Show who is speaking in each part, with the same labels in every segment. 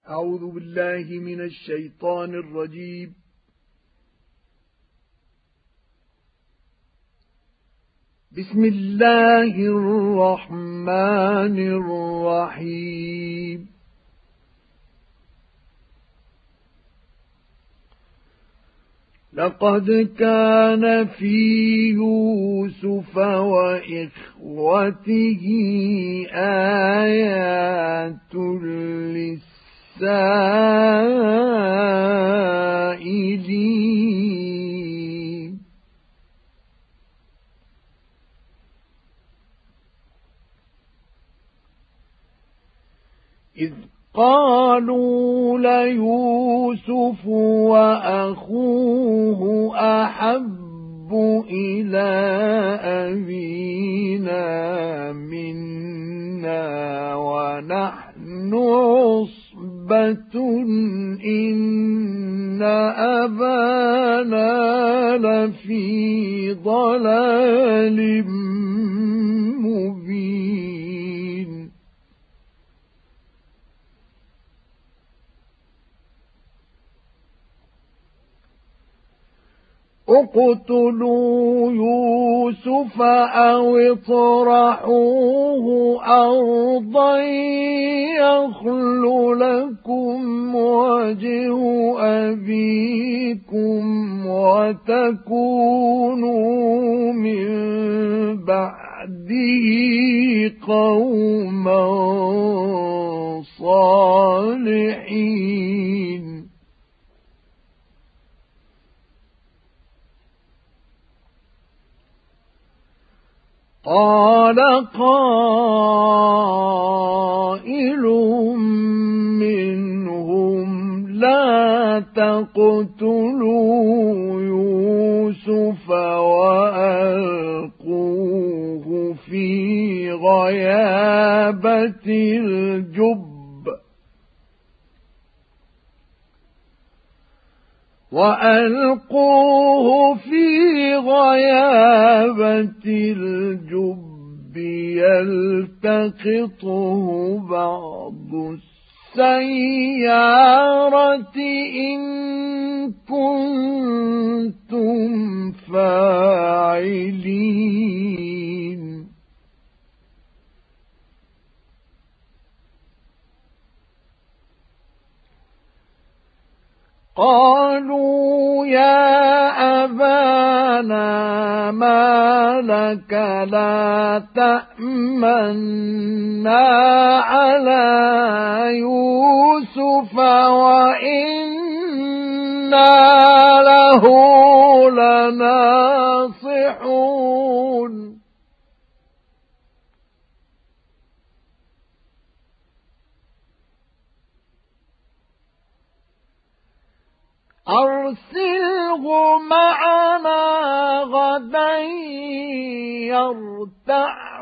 Speaker 1: أعوذ بالله من الشيطان الرجيم. بسم الله الرحمن الرحيم. لقد كان في يوسف وإخوته آيات للسائلين. إذ قالوا ليوسف وأخوه أحب إلى أبينا منا ونحن عصبة إن أبانا لفي ضلال مبين. اقتلوا يوسف أو اطرحوه أرضا يخل لكم وجه أبيكم وتكونوا من بعده قوما صالحين. قال قائل منهم لا تقتلوا يوسف وألقوه في غيابة الجب يلتقطه بعض السيارة إن كنتم فاعلين. قالوا يا أبانا ما لك لا تأمنا على يوسف وإنا له لناصحون. أرسله معنا غدا يرتع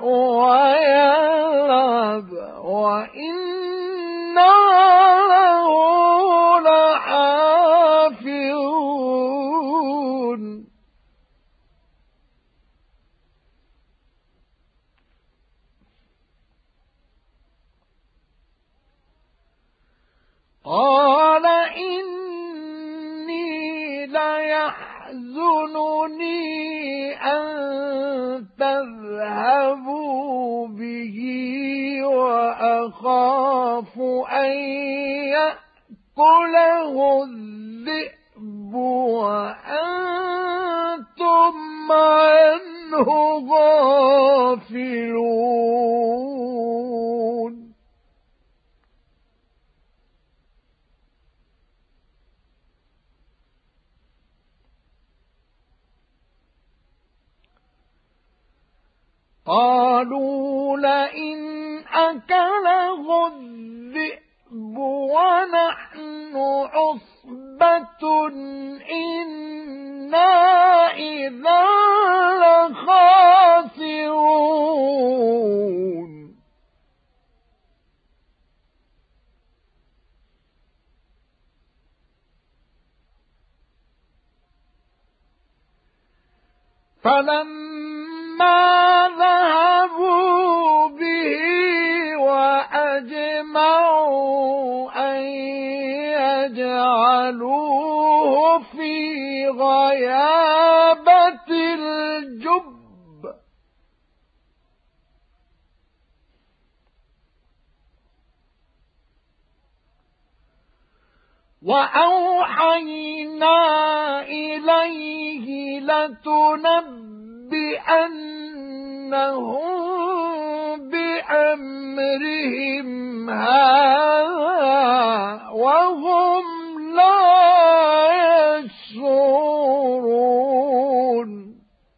Speaker 1: ويلعب وإنا له لحافظون. قال ليحزنني أن تذهبوا به وأخاف أن يأكله الذئب وأنتم عنه غافلون. قالوا لئن أكله الذئب ونحن عصبة إنا إذا لخاسرون. فلما ذهبوا به وأجمعوا أن فجعلوه في غيابة الجب وأوحينا إليه لتنبئنهم بأمرهم هذا وهم لا يشعرون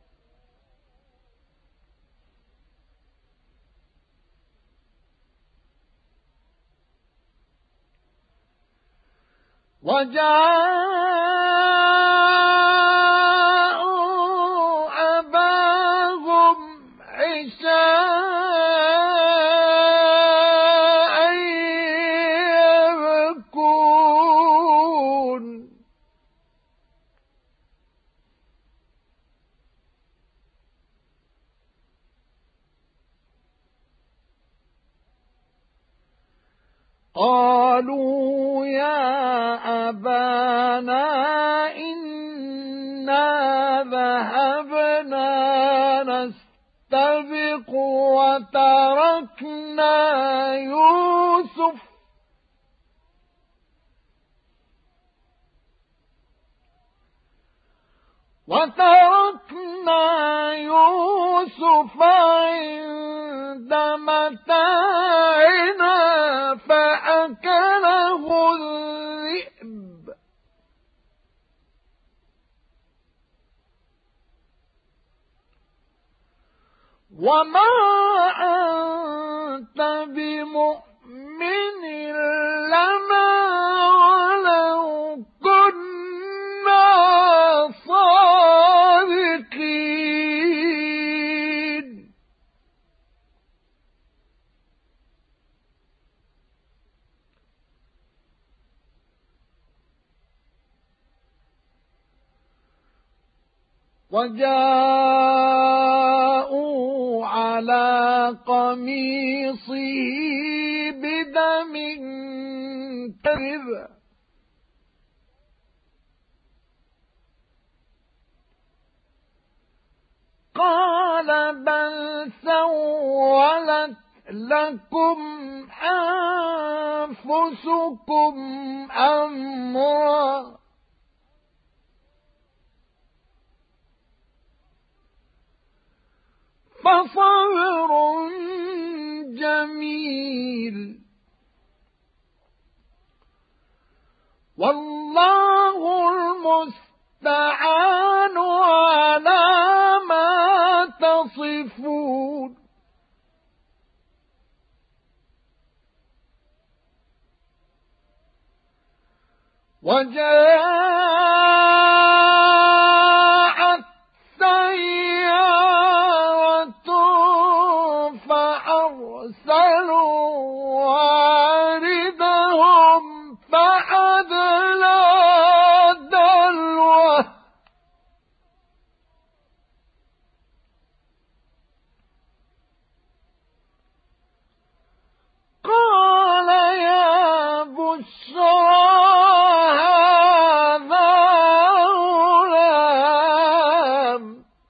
Speaker 1: وجاءوا أباهم عشاء يبكون قالوا يا أبانا إنا ذهبنا نستبق وتركنا يوسف عند متاعنا فأكله الذئب وما أنت بمؤمن لنا ولو كنا صادقين وجاءوا على قميصه بدم كذب قال بل سولت لكم أنفسكم أمرا فصبر جميل والله المستعان على ما تصفون وجاءت سيارة فأرسلوا واردهم فأدلى دلوه قال يا بشرى هذا غلام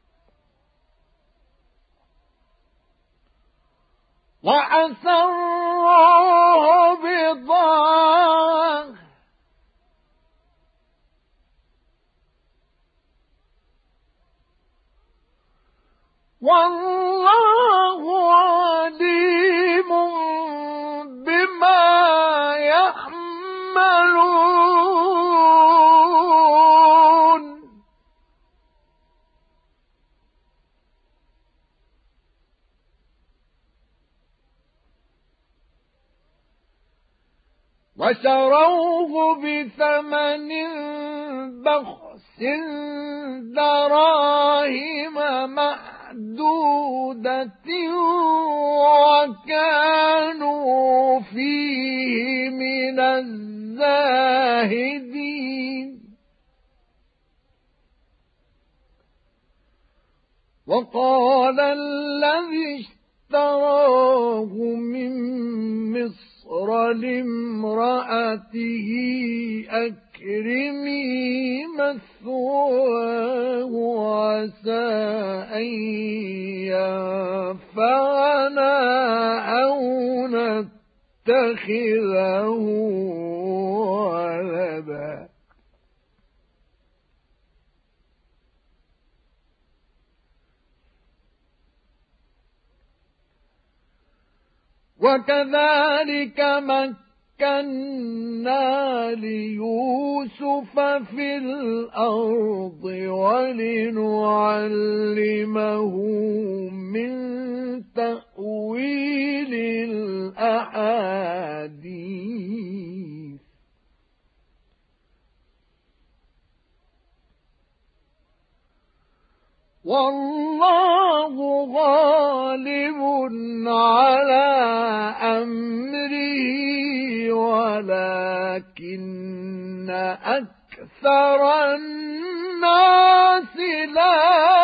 Speaker 1: وأسروه بضاعة والله عليم بما يعملون وشروه بثمن بخس دراهم معدودة وكانوا فيه من الزاهدين وقال الذي اشتراه من مصر ذكر لامرأته أكرمي مثواه عسى أن ينفعنا أو نتخذه ولدا وكذلك مكنا ليوسف في الأرض ولنعلمه من تأويل الأحاديث والله غالب على أمره ولكن أكثر الناس لا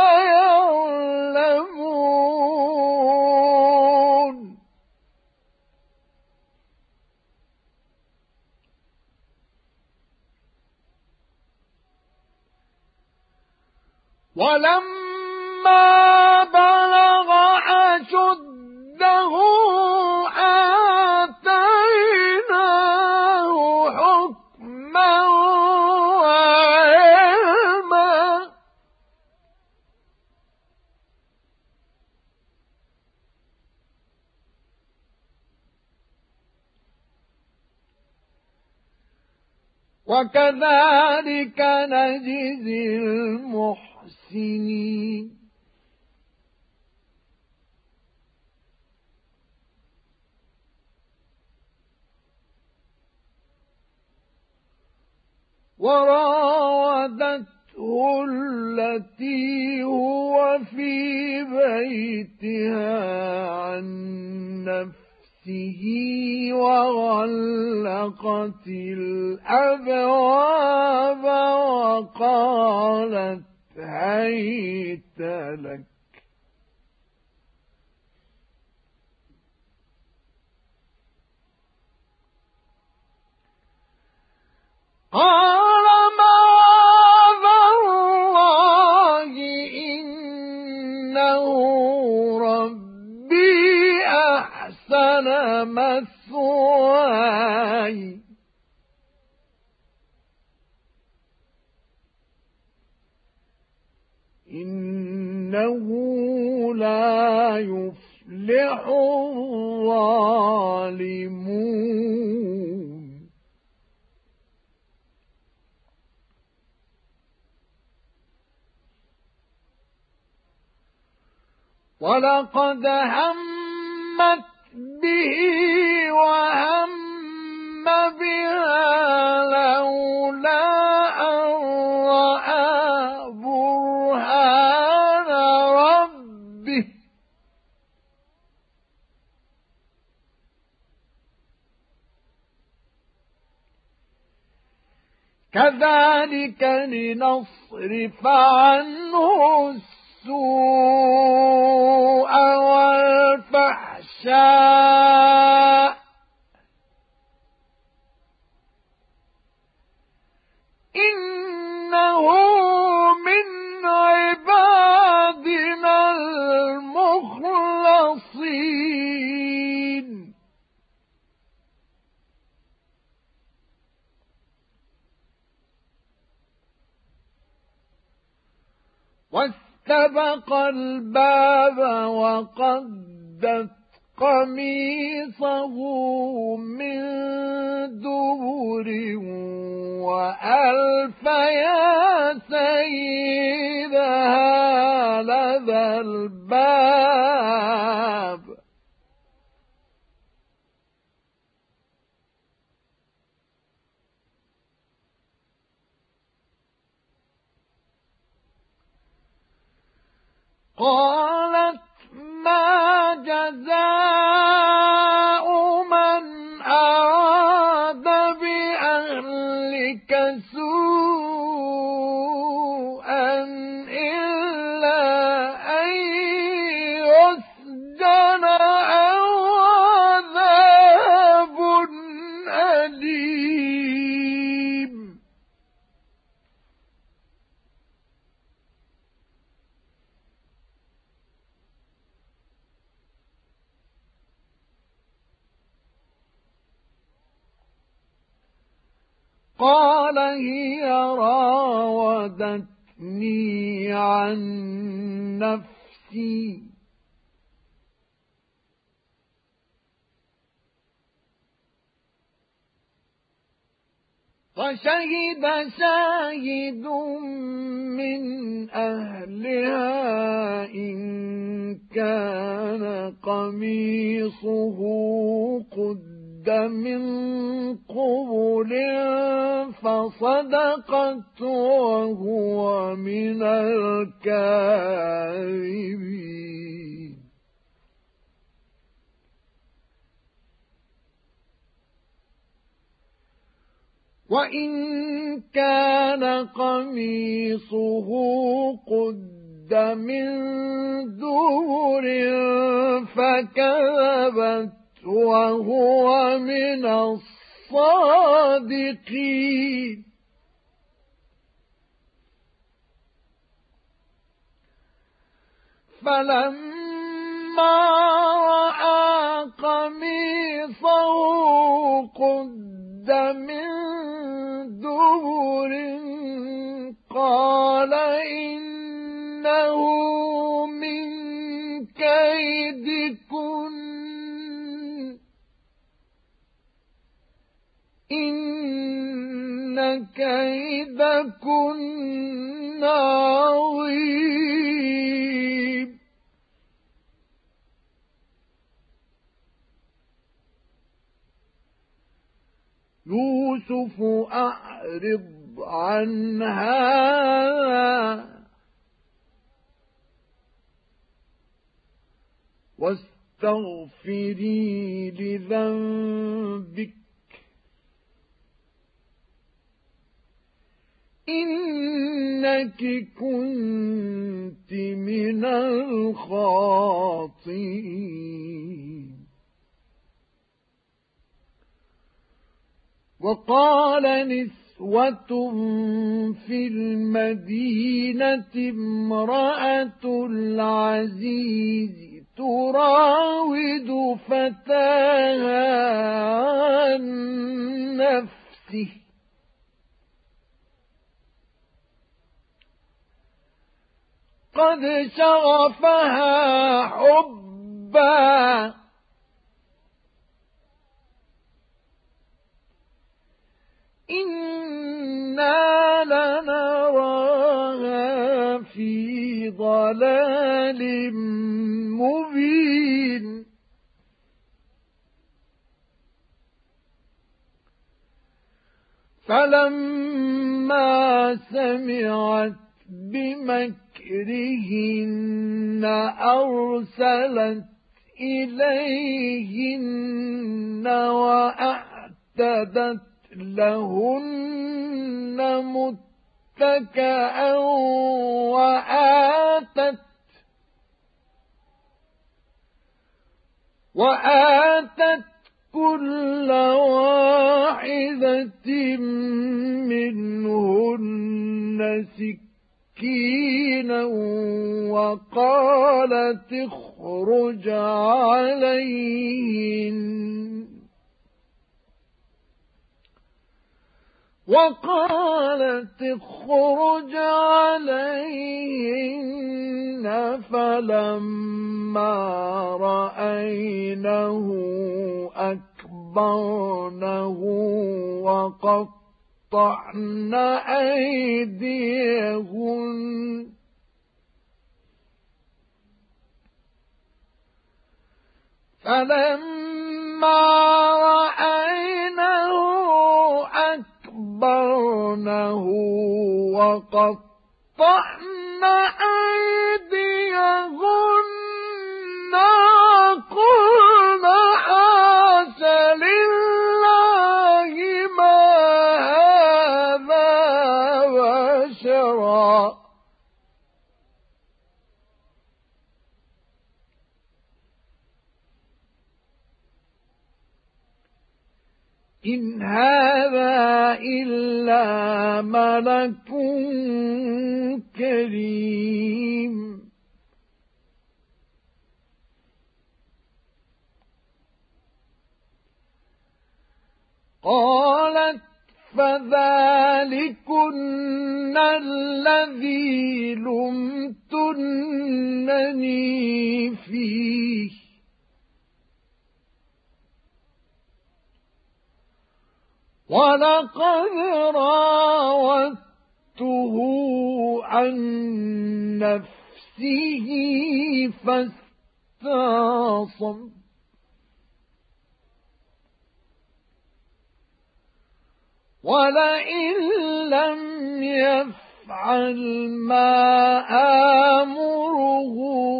Speaker 1: يعلمون ولما بلغ أشده آتيناه حكما وعلما وكذلك نجزي المحسنين وراودته التي هو في بيتها عن نفسه وغلقت الأبواب وقالت هيت لك قال معاذ الله إنه ربي أحسن مثواي إنه لا يفلح الظالمون ولقد همت به وهم بها لولا أن رأى برهان ربه كذلك لنصرف عنه السوء والفحشاء إنه من عبادنا المخلصين واستبق الباب وقدت قميصه من دبر وألف يا سيدها لدى الباب قالت ما جزاء من أراد بأهلك سوءا إلا أن يسجن أو عذاب قال هي راودتني عن نفسي فشهد شاهد من أهلها إن كان قميصه قد من قبل فصدقت وهو من الكاذبين وإن كان قميصه قد من دبر فكذبت وهو من الصادقين فلما رأى قميصه قد من دبر قال إنه من كيدكن إن كيدكن عظيم يوسف أعرض عن هذا واستغفري لذنبك إنك كنت من الخاطئين وقال نسوة في المدينة امرأة العزيز تراود فتاها عن نفسه قد شغفها حبا إنا لنراها في ضلال مبين فلما سمعت بمكرهن أرسلت إليهن وأعتدت لهن متكئا وآتت كل واحدة منهن سكينا وقالت اخرج عليهن فلما رأينه أكبرنه وقطعن أيديهن فلما رأينه أكبرنه وقطعن أيديهن وقلن حاش لله ما هذا بشرا إن هذا إلا ملك كريم قالت فذلكن الذي لمتنني فيه ولقد راودته عن نفسه فاستعصم ولئن لم يفعل ما آمره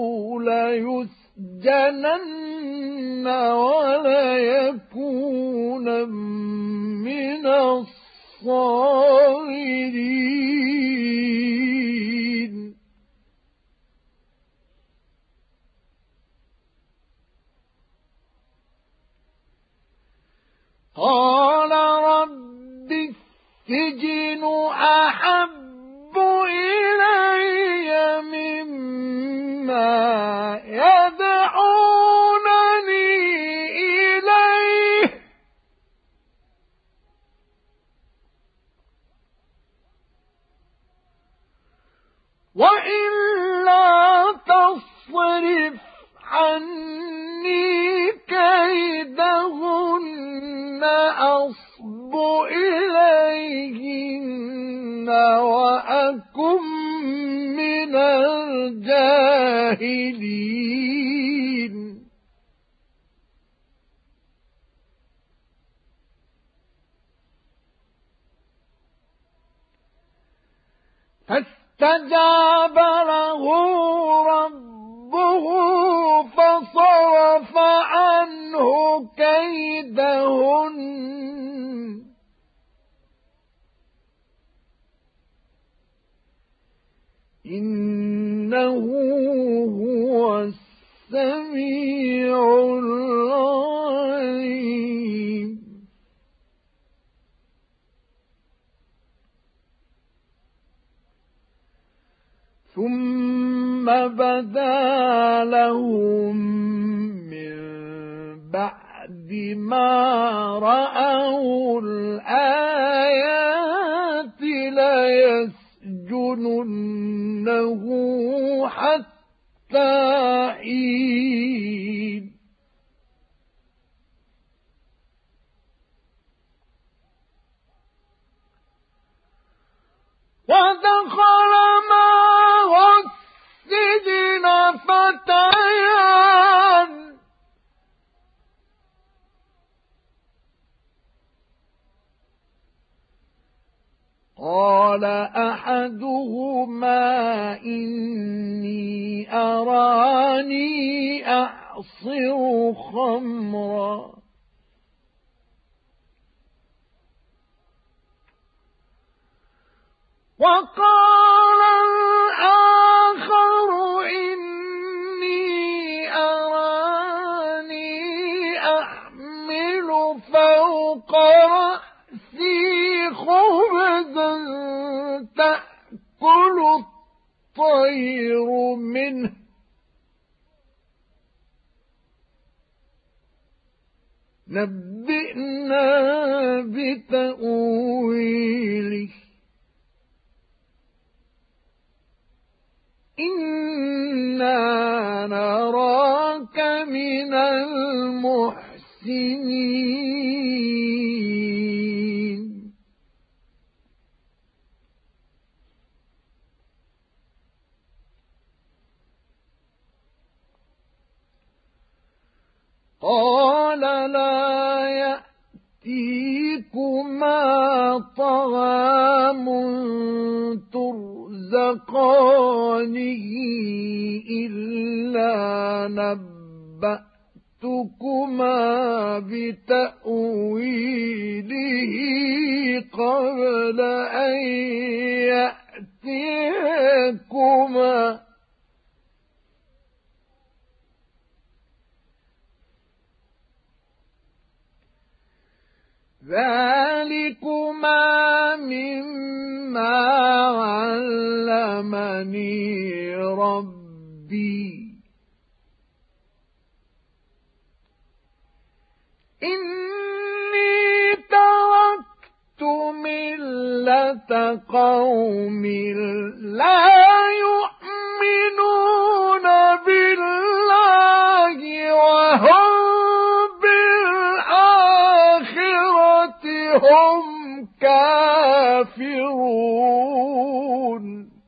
Speaker 1: ليسجنن وليكون من الصاغرين قال رب السجن أحب إلي مما يدعونني إليه وإلا تصرف عني كيدهن أصب إليهن وأكن من الجاهلين فاستجاب له ربه فصرف عنه كيدهن إنه هو السميع العليم ثم بدا لهم من بعد ما رأوا الآيات ليسجننه حتى حين ودخل معه السجن فتيان قال أحدهما إني أراني أعصر خمرا وقال الآخر إني أراني أحمل فوق رأسي خبزا تأكل الطير منه نبئنا بتأويله إنا نراك من المحسنين قال لا يأتيكما طعام ترزقانه إلا نبأتكما بتأويله قبل أن يأتيكما ذلكما مما علمني ربي إني تركت مِلَّةَ قَوْمٍ لَا يُؤْمِنُونَ بِاللَّهِ وَهُمْ بِالْآخِرَةِ هُمْ كَافِرُونَ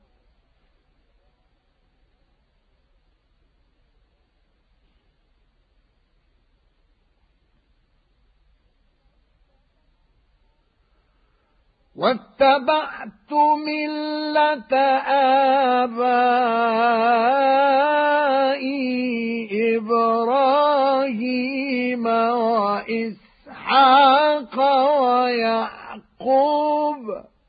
Speaker 1: وَاتَّبَعْتُ مِلَّةَ آبَائِي إِبْرَاهِيمَ وَإِسْحَاقَ وَيَعْقُوبَ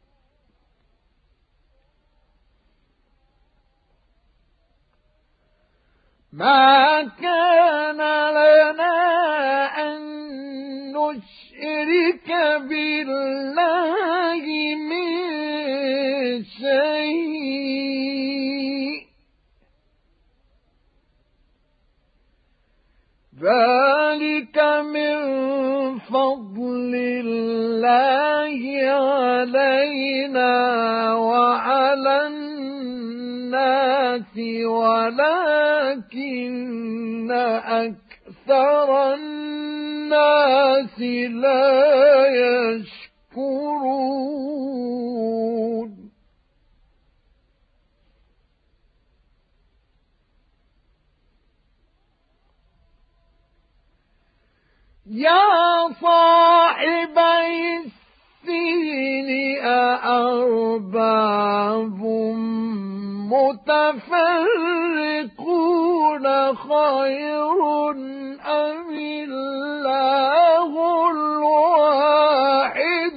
Speaker 1: مَا كَانَ لَنَا أَن نُّشْرِكَ بِاللَّهِ مِن شَيْءٍ ذَلِكَ مِن فَضْلِ اللَّهِ عَلَيْنَا وَعَلَى النَّاسِ وَلَكِنَّ أَكْثَرَ النَّاسِ لَا يَشْكُرُونَ يَا صَاحِبَيِ السِّجْنِ أَأَرْبَابٌ مُتَفَرِّقُونَ خَيْرٌ أَمِ اللَّهُ الْوَاحِدُ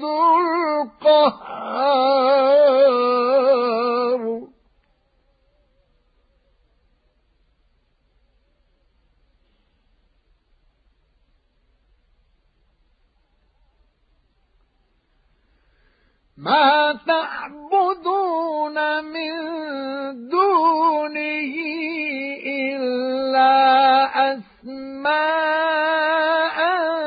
Speaker 1: الْقَهَّارُ مَا تَعْبُدُونَ مِن دُونِهِ إِلَّا أَسْمَاءً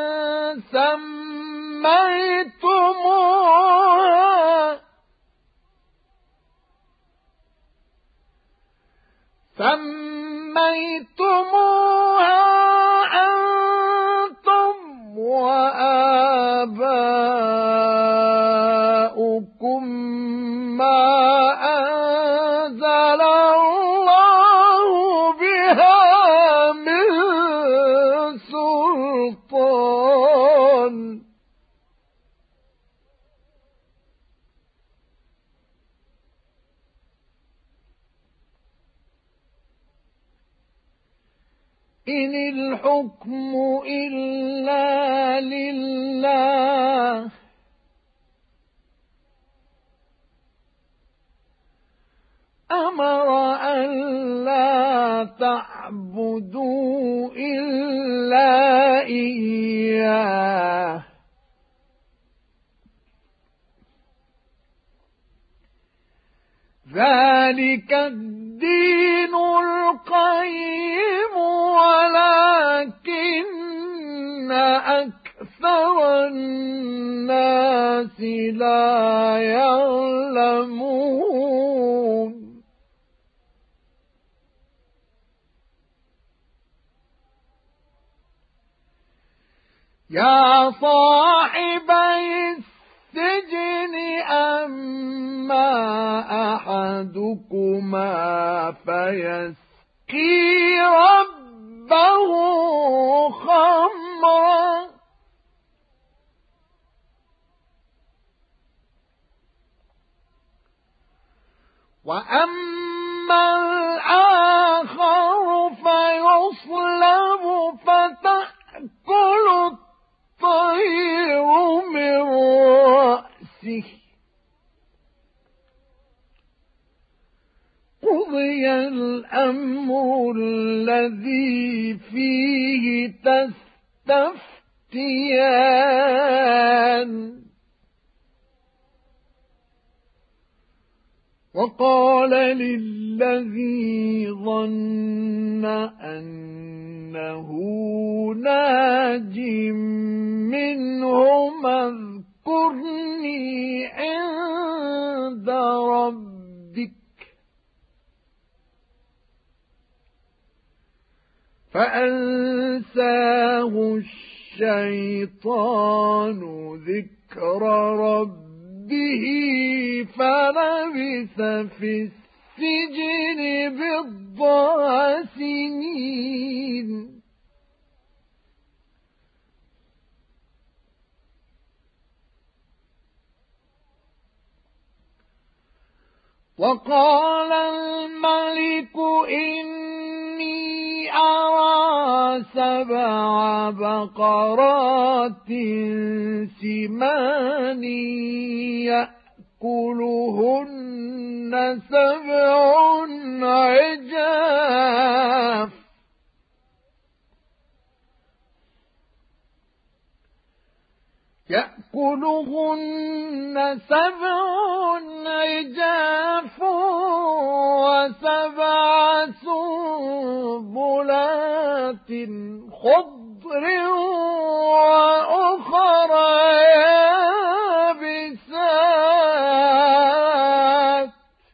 Speaker 1: سَمَّيْتُمُوهَا أَنْتُمْ وَآبَاؤُكُمْ مَا أَنزَلَ اللَّهُ بِهَا مِن سُلْطَانٍ إِنِ الْحُكْمُ إِلَّا لِلَّهِ أَمَرَ أَن لَّا تَعْبُدُوا إِلَّا إِيَّاهُ ذَلِكَ الدِّينُ الْقَيِّمُ وَلَكِنَّ أَكْثَرَ النَّاسِ لَا يَعْلَمُونَ يَا صَاحِبَيِ السِّجْنِ أَمَّا أَحَدُكُمَا فَيَسْقِي رَبَّهُ خَمْرًا وَأَمَّا الْآخَرُ فَيُصْلَبُ فَتَأْكُلُ الطَّيْرُ مِنْ رَأْسِهِ قُضِيَ الْأَمْرُ الَّذِي فِيهِ تَسْتَفْتِيَانِ وَقَالَ لِلَّذِي ظَنَّ أَنَّهُ نَاجٍ مِّنْهُمَا اذْكُرْنِي عِندَ فأنساه الشيطان ذكر ربه فلبث في السجن بضع سنين. وقال الملك إني أرى 7 بقرات سمان يأكلهن 7 عجاف يأكلهن 7 عجاف و7 سنبلات خضر وأخر يابسات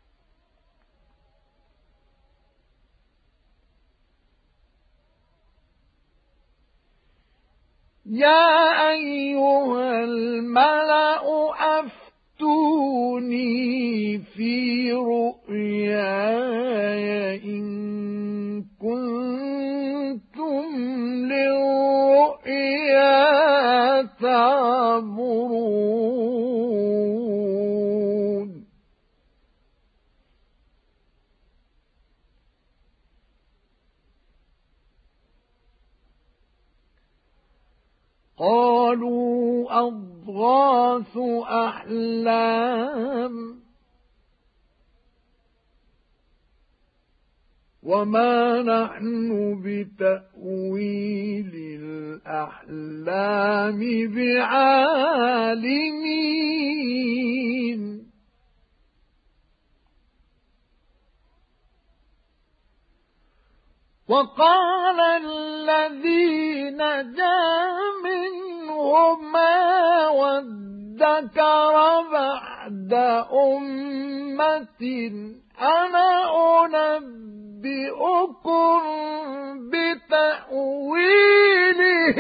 Speaker 1: يا أيها الملأ أفتوني في رؤياي إن كنتم للرؤيا تعبرون. قالوا أضغاث أحلام وما نحن بتأويل الأحلام بعالمين. وقال الذي نجا منهما وادكر بعد أمة أنا أنبئكم بتأويله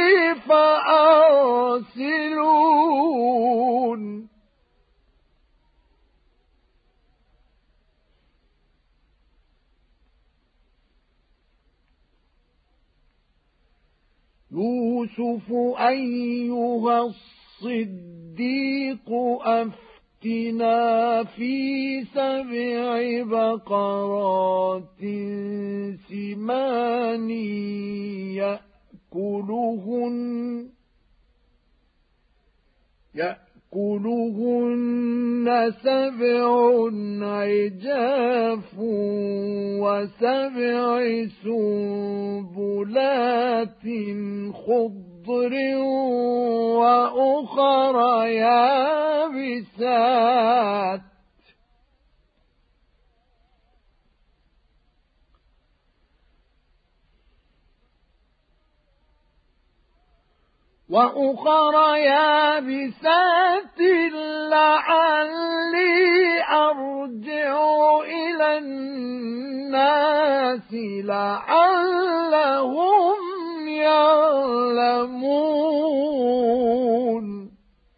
Speaker 1: فأرسلون. يوسف أيها الصديق أفتنا في 7 بقرات سمان يأكلهن 7 عجاف و7 سنبلات خضر وأخر يابسات لعلي أرجع إلى الناس لعلهم يعلمون.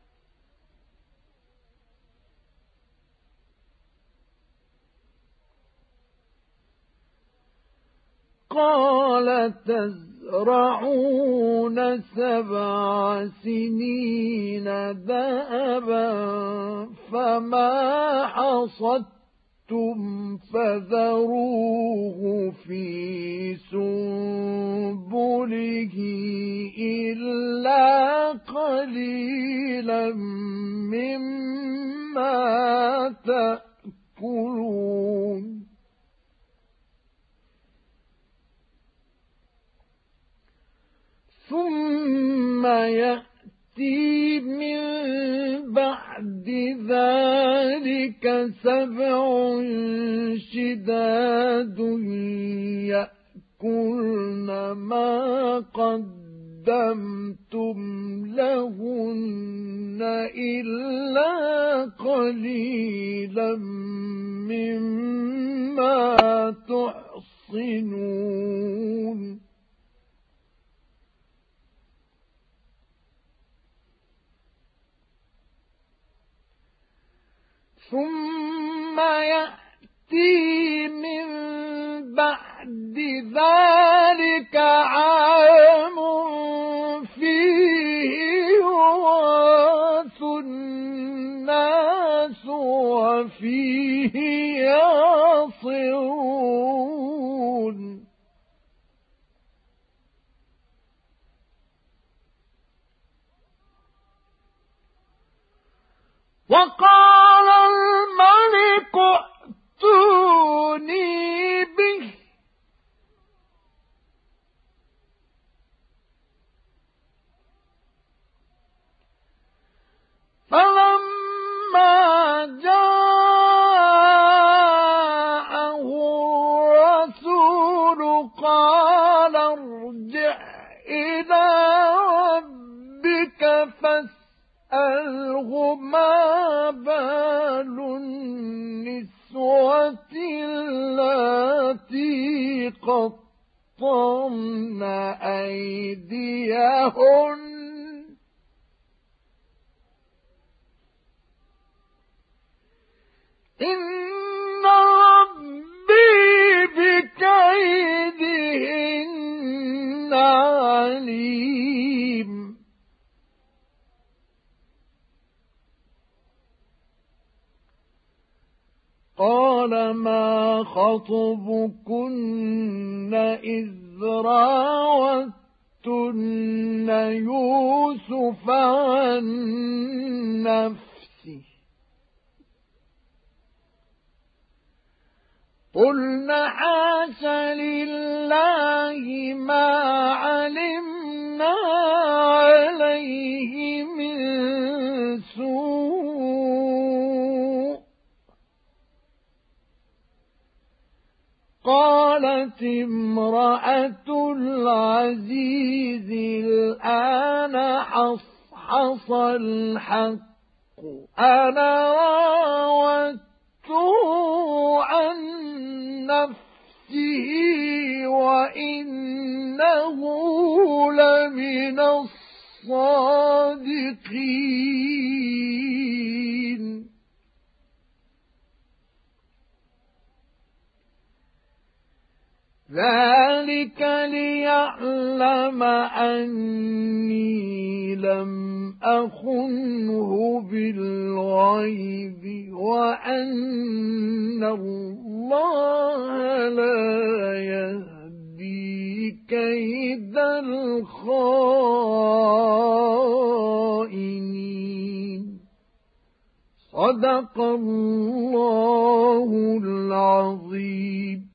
Speaker 1: قال تزرعون 7 سنين دأبا فما حصدتم فذروه في سنبله إلا قليلا مما تأكلون. ثم يأتي من بعد ذلك 7 شداد يأكلن ما قدمتم لهن إلا قليلا مما تحصنون.
Speaker 2: ثم يأتي من بعد ذلك عام فيه يغاث الناس وفيه يعصرون وقال الملك ائتوني به فلما جاءه الرسول قال ارجع إلى ربك فاسأله ما بال النسوة اللاتي قطعن أيديهن إن ربي بكيدهن عليم قال ما خطبكن إذ راوتن يوسف عن نفسه قلنا حاش لله ما علمنا عليه من سوء قالت امرأة العزيز الآن حصحص الحق أنا راودته عن نفسه وإنه لمن الصادقين ذلك ليعلم أني لم أخنه بالغيب وأن الله لا يهدي كيد الخائنين صدق الله العظيم.